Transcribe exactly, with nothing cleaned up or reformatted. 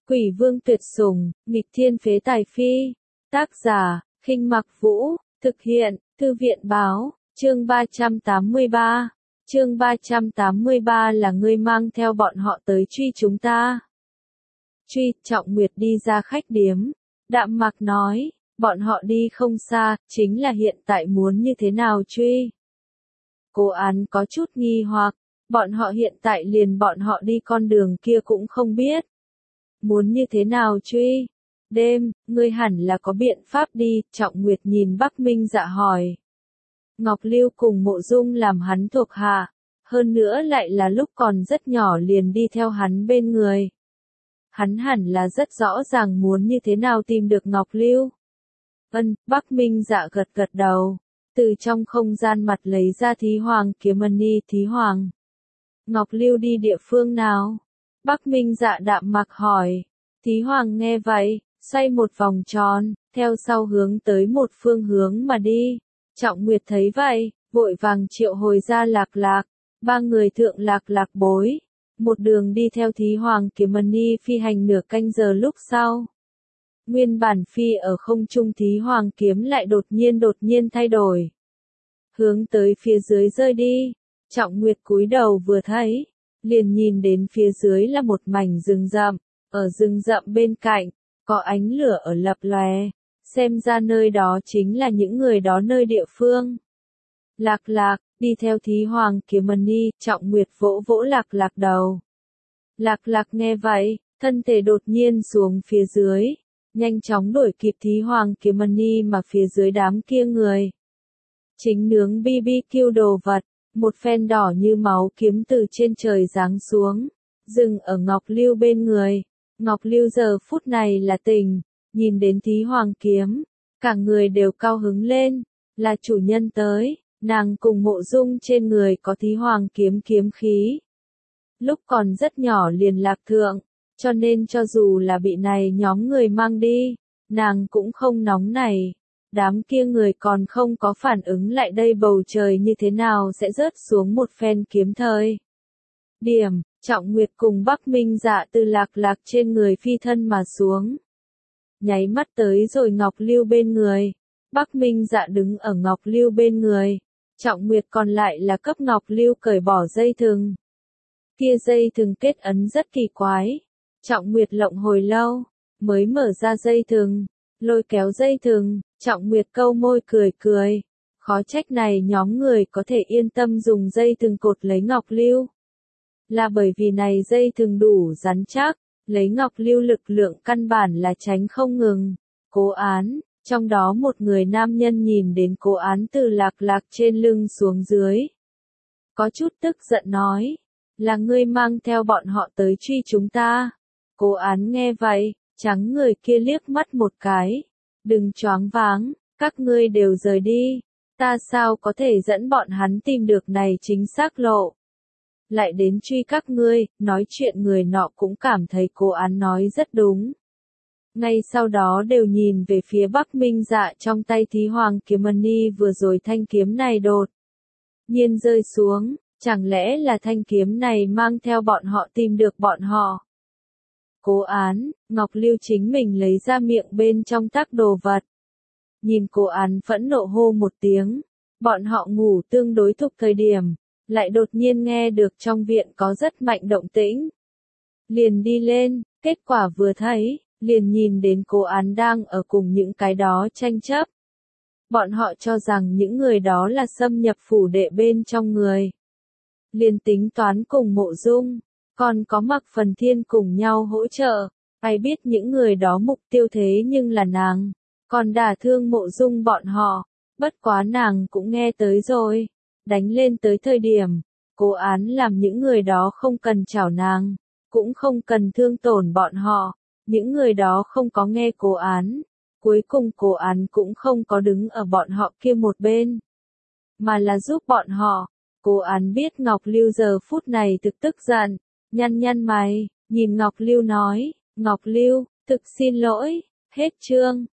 Quỷ vương tuyệt sủng, nghịch thiên phế tài phi. Tác giả, Khinh Mặc Vũ, thực hiện, Thư viện báo, chương ba trăm tám mươi ba. Chương ba trăm tám mươi ba là ngươi mang theo bọn họ tới truy chúng ta. Truy, Trọng Nguyệt đi ra khách điếm. Đạm Mặc nói, bọn họ đi không xa, chính là hiện tại muốn như thế nào truy. Cố Án có chút nghi hoặc, bọn họ hiện tại liền bọn họ đi con đường kia cũng không biết. Muốn như thế nào truy? Đêm, ngươi hẳn là có biện pháp đi, Trọng Nguyệt nhìn Bắc Minh Dạ hỏi. Ngọc Lưu cùng Mộ Dung làm hắn thuộc hạ, hơn nữa lại là lúc còn rất nhỏ liền đi theo hắn bên người. Hắn hẳn là rất rõ ràng muốn như thế nào tìm được Ngọc Lưu. Ân, Bắc Minh Dạ gật gật đầu, từ trong không gian mặt lấy ra Thí Hoàng kiếm mani. Thí Hoàng, Ngọc Lưu đi địa phương nào? Bắc Minh Dạ đạm mặc hỏi. Thí Hoàng nghe vậy, xoay một vòng tròn, theo sau hướng tới một phương hướng mà đi. Trọng Nguyệt thấy vậy, vội vàng triệu hồi ra Lạc Lạc, ba người thượng Lạc Lạc bối, một đường đi theo Thí Hoàng kiếm mani phi hành nửa canh giờ. Lúc sau, nguyên bản phi ở không trung Thí Hoàng kiếm lại đột nhiên đột nhiên thay đổi, hướng tới phía dưới rơi đi. Trọng Nguyệt cúi đầu vừa thấy, liền nhìn đến phía dưới là một mảnh rừng rậm, ở rừng rậm bên cạnh, có ánh lửa ở lập lòe, xem ra nơi đó chính là những người đó nơi địa phương. Lạc Lạc, đi theo Thí Hoàng kiếm mani, Trọng Nguyệt vỗ vỗ Lạc Lạc đầu. Lạc Lạc nghe vậy, thân thể đột nhiên xuống phía dưới, nhanh chóng đuổi kịp Thí Hoàng kiếm mani mà phía dưới đám kia người. Chính nướng bi bi kiu đồ vật. Một phen đỏ như máu kiếm từ trên trời giáng xuống, dừng ở Ngọc Lưu bên người. Ngọc Lưu giờ phút này là tỉnh, nhìn đến Thí Hoàng kiếm, cả người đều cao hứng lên, là chủ nhân tới, nàng cùng Mộ Dung trên người có Thí Hoàng kiếm kiếm khí. Lúc còn rất nhỏ liền lạc thượng, cho nên cho dù là bị này nhóm người mang đi, nàng cũng không nóng nảy. Đám kia người còn không có phản ứng lại đây bầu trời như thế nào sẽ rớt xuống một phen kiếm thời. Điểm, Trọng Nguyệt cùng Bắc Minh Dạ từ Lạc Lạc trên người phi thân mà xuống. Nháy mắt tới rồi Ngọc Lưu bên người. Bắc Minh Dạ đứng ở Ngọc Lưu bên người. Trọng Nguyệt còn lại là cấp Ngọc Lưu cởi bỏ dây thừng. Kia dây thừng kết ấn rất kỳ quái. Trọng Nguyệt lộng hồi lâu, mới mở ra dây thừng, lôi kéo dây thừng. Trọng Nguyệt câu môi cười cười, khó trách này nhóm người có thể yên tâm dùng dây thừng cột lấy Ngọc Lưu. Là bởi vì này dây thừng đủ rắn chắc, lấy Ngọc Lưu lực lượng căn bản là tránh không ngừng. Cố Án, trong đó một người nam nhân nhìn đến Cố Án từ Lạc Lạc trên lưng xuống dưới. Có chút tức giận nói, là ngươi mang theo bọn họ tới truy chúng ta. Cố Án nghe vậy, trắng người kia liếc mắt một cái. Đừng choáng váng, các ngươi đều rời đi, ta sao có thể dẫn bọn hắn tìm được này chính xác lộ. Lại đến truy các ngươi, nói chuyện người nọ cũng cảm thấy Cố Án nói rất đúng. Ngay sau đó đều nhìn về phía Bắc Minh Dạ trong tay Thí Hoàng kiếm mani vừa rồi thanh kiếm này đột nhiên rơi xuống, chẳng lẽ là thanh kiếm này mang theo bọn họ tìm được bọn họ. Cố Án, Ngọc Lưu chính mình lấy ra miệng bên trong tác đồ vật. Nhìn Cố Án phẫn nộ hô một tiếng, bọn họ ngủ tương đối thục thời điểm, lại đột nhiên nghe được trong viện có rất mạnh động tĩnh. Liền đi lên, kết quả vừa thấy, liền nhìn đến Cố Án đang ở cùng những cái đó tranh chấp. Bọn họ cho rằng những người đó là xâm nhập phủ đệ bên trong người. Liền tính toán cùng Mộ Dung, còn có Mặc Phần Thiên cùng nhau hỗ trợ, ai biết những người đó mục tiêu thế nhưng là nàng, còn đả thương Mộ Dung bọn họ, bất quá nàng cũng nghe tới rồi, đánh lên tới thời điểm, Cố Án làm những người đó không cần chảo nàng, cũng không cần thương tổn bọn họ, những người đó không có nghe Cố Án, cuối cùng Cố Án cũng không có đứng ở bọn họ kia một bên, mà là giúp bọn họ. Cố Án biết Ngọc Lưu giờ phút này thực tức giận. Nhăn nhăn mày, nhìn Ngọc Lưu nói, Ngọc Lưu, thực xin lỗi, hết chương.